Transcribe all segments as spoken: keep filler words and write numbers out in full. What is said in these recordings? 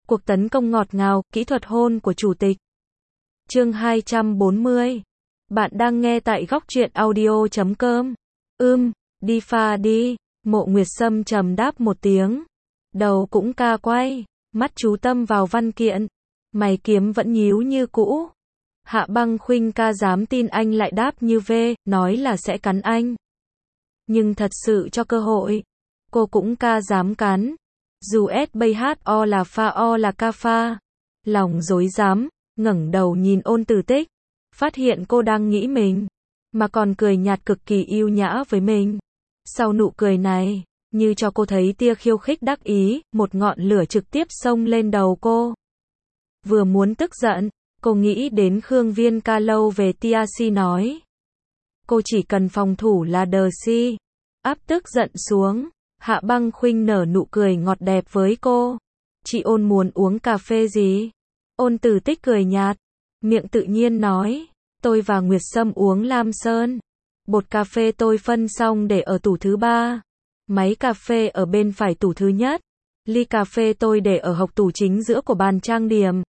Cuộc tấn công ngọt ngào, kỹ thuật hôn của chủ tịch. Chương hai trăm bốn mươi. Bạn đang nghe tại góc truyện audio chấm com. Ưm, đi pha đi. Mộ Nguyệt Sâm trầm đáp một tiếng. Đầu cũng ca quay, mắt chú tâm vào văn kiện. Mày kiếm vẫn nhíu như cũ. Hạ Băng Khuynh ca dám tin anh lại đáp như V, nói là sẽ cắn anh. Nhưng thật sự cho cơ hội, cô cũng ca dám cắn. Dù S B H O là pha O là ca pha. Lòng rối rắm, ngẩng đầu nhìn Ôn Tử Tích, phát hiện cô đang nghĩ mình, mà còn cười nhạt cực kỳ yêu nhã với mình. Sau nụ cười này, như cho cô thấy tia khiêu khích đắc ý, một ngọn lửa trực tiếp xông lên đầu cô. Vừa muốn tức giận, cô nghĩ đến Khương Viên ca lâu về T R C nói. Cô chỉ cần phòng thủ là đờ si. Áp tức giận xuống, Hạ Băng Khuynh nở nụ cười ngọt đẹp với cô. Chị Ôn muốn uống cà phê gì? Ôn Tử Tích cười nhạt, miệng tự nhiên nói, tôi và Nguyệt Sâm uống Lam Sơn. Bột cà phê tôi phân xong để ở tủ thứ ba. Máy cà phê ở bên phải tủ thứ nhất. Ly cà phê tôi để ở hộc tủ chính giữa của bàn trang điểm.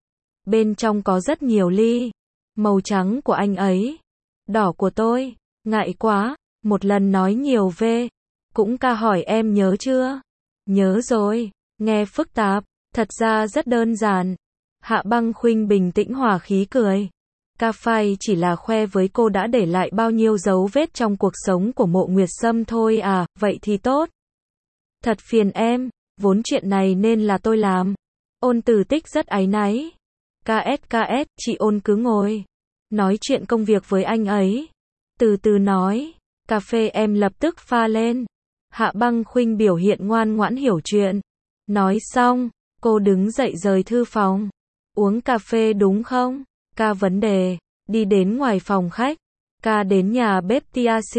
Bên trong có rất nhiều ly. Màu trắng của anh ấy. Đỏ của tôi. Ngại quá, một lần nói nhiều V. Cũng ca hỏi em nhớ chưa? Nhớ rồi. Nghe phức tạp, thật ra rất đơn giản. Hạ Băng Khuynh bình tĩnh hòa khí cười. Ca phai chỉ là khoe với cô đã để lại bao nhiêu dấu vết trong cuộc sống của Mộ Nguyệt Sâm thôi à, vậy thì tốt. Thật phiền em, vốn chuyện này nên là tôi làm. Ôn Tử Tích rất áy náy. ca ét ca ét, chị Ôn cứ ngồi. Nói chuyện công việc với anh ấy. Từ từ nói, cà phê em lập tức pha lên. Hạ Băng Khuynh biểu hiện ngoan ngoãn hiểu chuyện. Nói xong, cô đứng dậy rời thư phòng. Uống cà phê đúng không? Ca vấn đề, đi đến ngoài phòng khách. Ca đến nhà bếp T R C,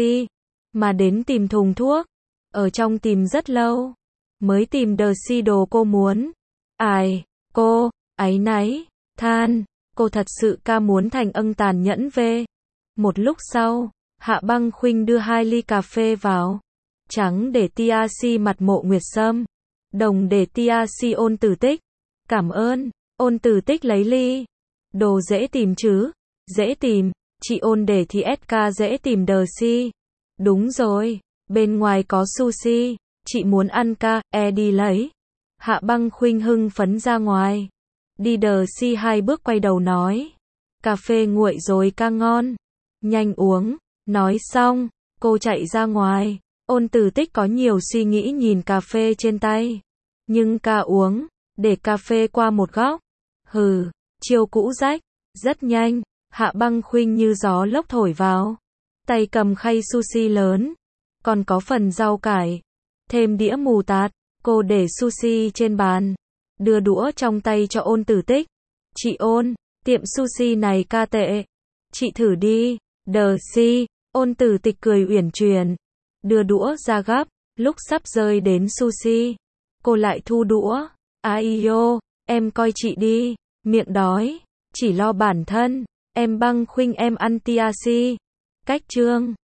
mà đến tìm thùng thuốc. Ở trong tìm rất lâu, mới tìm đờ si đồ cô muốn. Ai, cô, áy náy, than, cô thật sự ca muốn thành ân tàn nhẫn V. Một lúc sau, Hạ Băng Khuynh đưa hai ly cà phê vào. Trắng để T R C mặt Mộ Nguyệt Sâm, đồng để T R C Ôn Tử Tích. Cảm ơn. Ôn Tử Tích lấy ly. Đồ dễ tìm chứ? Dễ tìm. Chị Ôn để thì ét ca dễ tìm đờ si. Đúng rồi, bên ngoài có sushi. Chị muốn ăn ca, e đi lấy. Hạ Băng Khuynh hưng phấn ra ngoài. Đi đờ si hai bước quay đầu nói. Cà phê nguội rồi ca ngon. Nhanh uống. Nói xong, cô chạy ra ngoài. Ôn Tử Tích có nhiều suy nghĩ nhìn cà phê trên tay. Nhưng ca uống, để cà phê qua một góc. Hừ, chiêu cũ rách. Rất nhanh, Hạ Băng Khuynh như gió lốc thổi vào. Tay cầm khay sushi lớn. Còn có phần rau cải. Thêm đĩa mù tạt. Cô để sushi trên bàn. Đưa đũa trong tay cho Ôn Tử Tích. Chị Ôn, tiệm sushi này ca tệ. Chị thử đi. Đờ si. Ôn Tử Tích cười uyển chuyển. Đưa đũa ra gắp. Lúc sắp rơi đến sushi, cô lại thu đũa. Aiyo, em coi chị đi. Miệng đói, chỉ lo bản thân. Em Băng Khuynh em ăn T R C. Cách chương